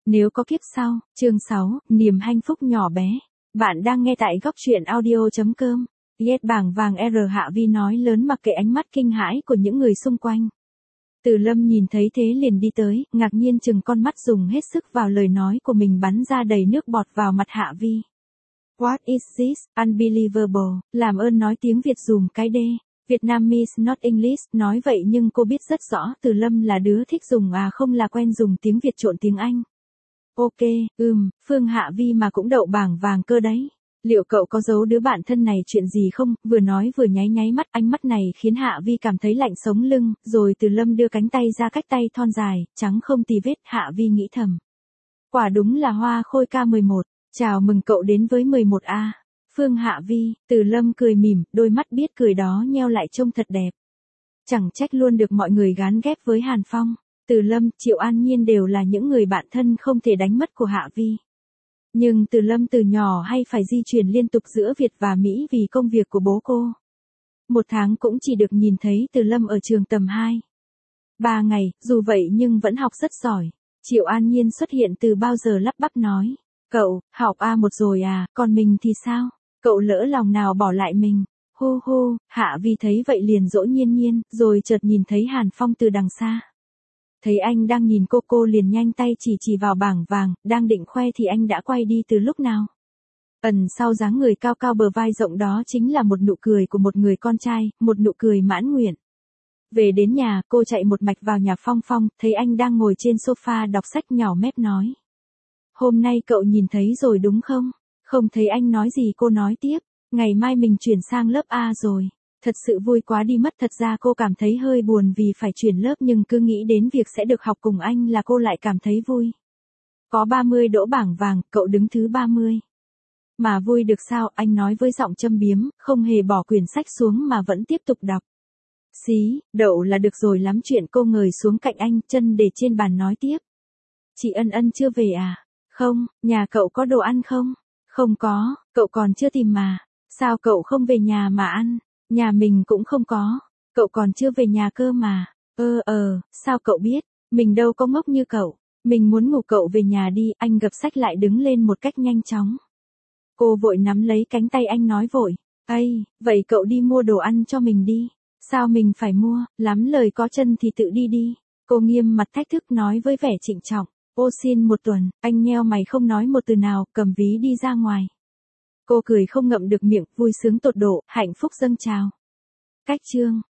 Nếu có kiếp sau, chương 6, niềm hạnh phúc nhỏ bé. Bạn đang nghe tại góc truyện audio.com. Ghét bảng vàng R Hạ Vi nói lớn mặc kệ ánh mắt kinh hãi của những người xung quanh. Từ Lâm nhìn thấy thế liền đi tới, ngạc nhiên chừng con mắt dùng hết sức vào lời nói của mình bắn ra đầy nước bọt vào mặt Hạ Vi. What is this, unbelievable, làm ơn nói tiếng Việt dùm cái đê. Vietnamese not English, nói vậy nhưng cô biết rất rõ Từ Lâm là đứa thích dùng không là quen dùng tiếng Việt trộn tiếng Anh. Ok, Phương Hạ Vi mà cũng đậu bảng vàng cơ đấy. Liệu cậu có giấu đứa bạn thân này chuyện gì không? Vừa nói vừa nháy nháy mắt, ánh mắt này khiến Hạ Vi cảm thấy lạnh sống lưng, rồi Từ Lâm đưa cánh tay ra cách tay thon dài, trắng không tì vết, Hạ Vi nghĩ thầm. Quả đúng là Hoa Khôi K11, chào mừng cậu đến với 11A. Phương Hạ Vi, Từ Lâm cười mỉm, đôi mắt biết cười đó nheo lại trông thật đẹp. Chẳng trách luôn được mọi người gán ghép với Hàn Phong. Từ Lâm, Triệu An Nhiên đều là những người bạn thân không thể đánh mất của Hạ Vi. Nhưng Từ Lâm từ nhỏ hay phải di chuyển liên tục giữa Việt và Mỹ vì công việc của bố cô. Một tháng cũng chỉ được nhìn thấy Từ Lâm ở trường tầm 2. 3 ngày, dù vậy nhưng vẫn học rất giỏi. Triệu An Nhiên xuất hiện từ bao giờ lắp bắp nói. Cậu, học A1 rồi à, còn mình thì sao? Cậu lỡ lòng nào bỏ lại mình. Hu hu, Hạ Vi thấy vậy liền dỗ Nhiên Nhiên, rồi chợt nhìn thấy Hàn Phong từ đằng xa. Thấy anh đang nhìn cô liền nhanh tay chỉ vào bảng vàng, đang định khoe thì anh đã quay đi từ lúc nào. Ẩn sau dáng người cao cao bờ vai rộng đó chính là một nụ cười của một người con trai, một nụ cười mãn nguyện. Về đến nhà, cô chạy một mạch vào nhà Phong, thấy anh đang ngồi trên sofa đọc sách nhỏ mép nói. Hôm nay cậu nhìn thấy rồi đúng không? Không thấy anh nói gì cô nói tiếp, ngày mai mình chuyển sang lớp A rồi. Thật sự vui quá đi mất, thật ra cô cảm thấy hơi buồn vì phải chuyển lớp nhưng cứ nghĩ đến việc sẽ được học cùng anh là cô lại cảm thấy vui. Có 30 đỗ bảng vàng, cậu đứng thứ 30. Mà vui được sao, anh nói với giọng châm biếm, không hề bỏ quyển sách xuống mà vẫn tiếp tục đọc. Xí, đậu là được rồi lắm chuyện, cô ngồi xuống cạnh anh, chân để trên bàn nói tiếp. Chị Ân chưa về à? Không, nhà cậu có đồ ăn không? Không có, cậu còn chưa tìm mà. Sao cậu không về nhà mà ăn? Nhà mình cũng không có. Cậu còn chưa về nhà cơ mà. Sao cậu biết? Mình đâu có ngốc như cậu. Mình muốn ngủ, cậu về nhà đi. Anh gập sách lại đứng lên một cách nhanh chóng. Cô vội nắm lấy cánh tay anh nói vội. Vậy cậu đi mua đồ ăn cho mình đi. Sao mình phải mua, lắm lời có chân thì tự đi đi. Cô nghiêm mặt thách thức nói với vẻ trịnh trọng. Ô xin một tuần, anh nheo mày không nói một từ nào, cầm ví đi ra ngoài. Cô cười không ngậm được miệng, vui sướng tột độ, hạnh phúc dâng trào. Cách chương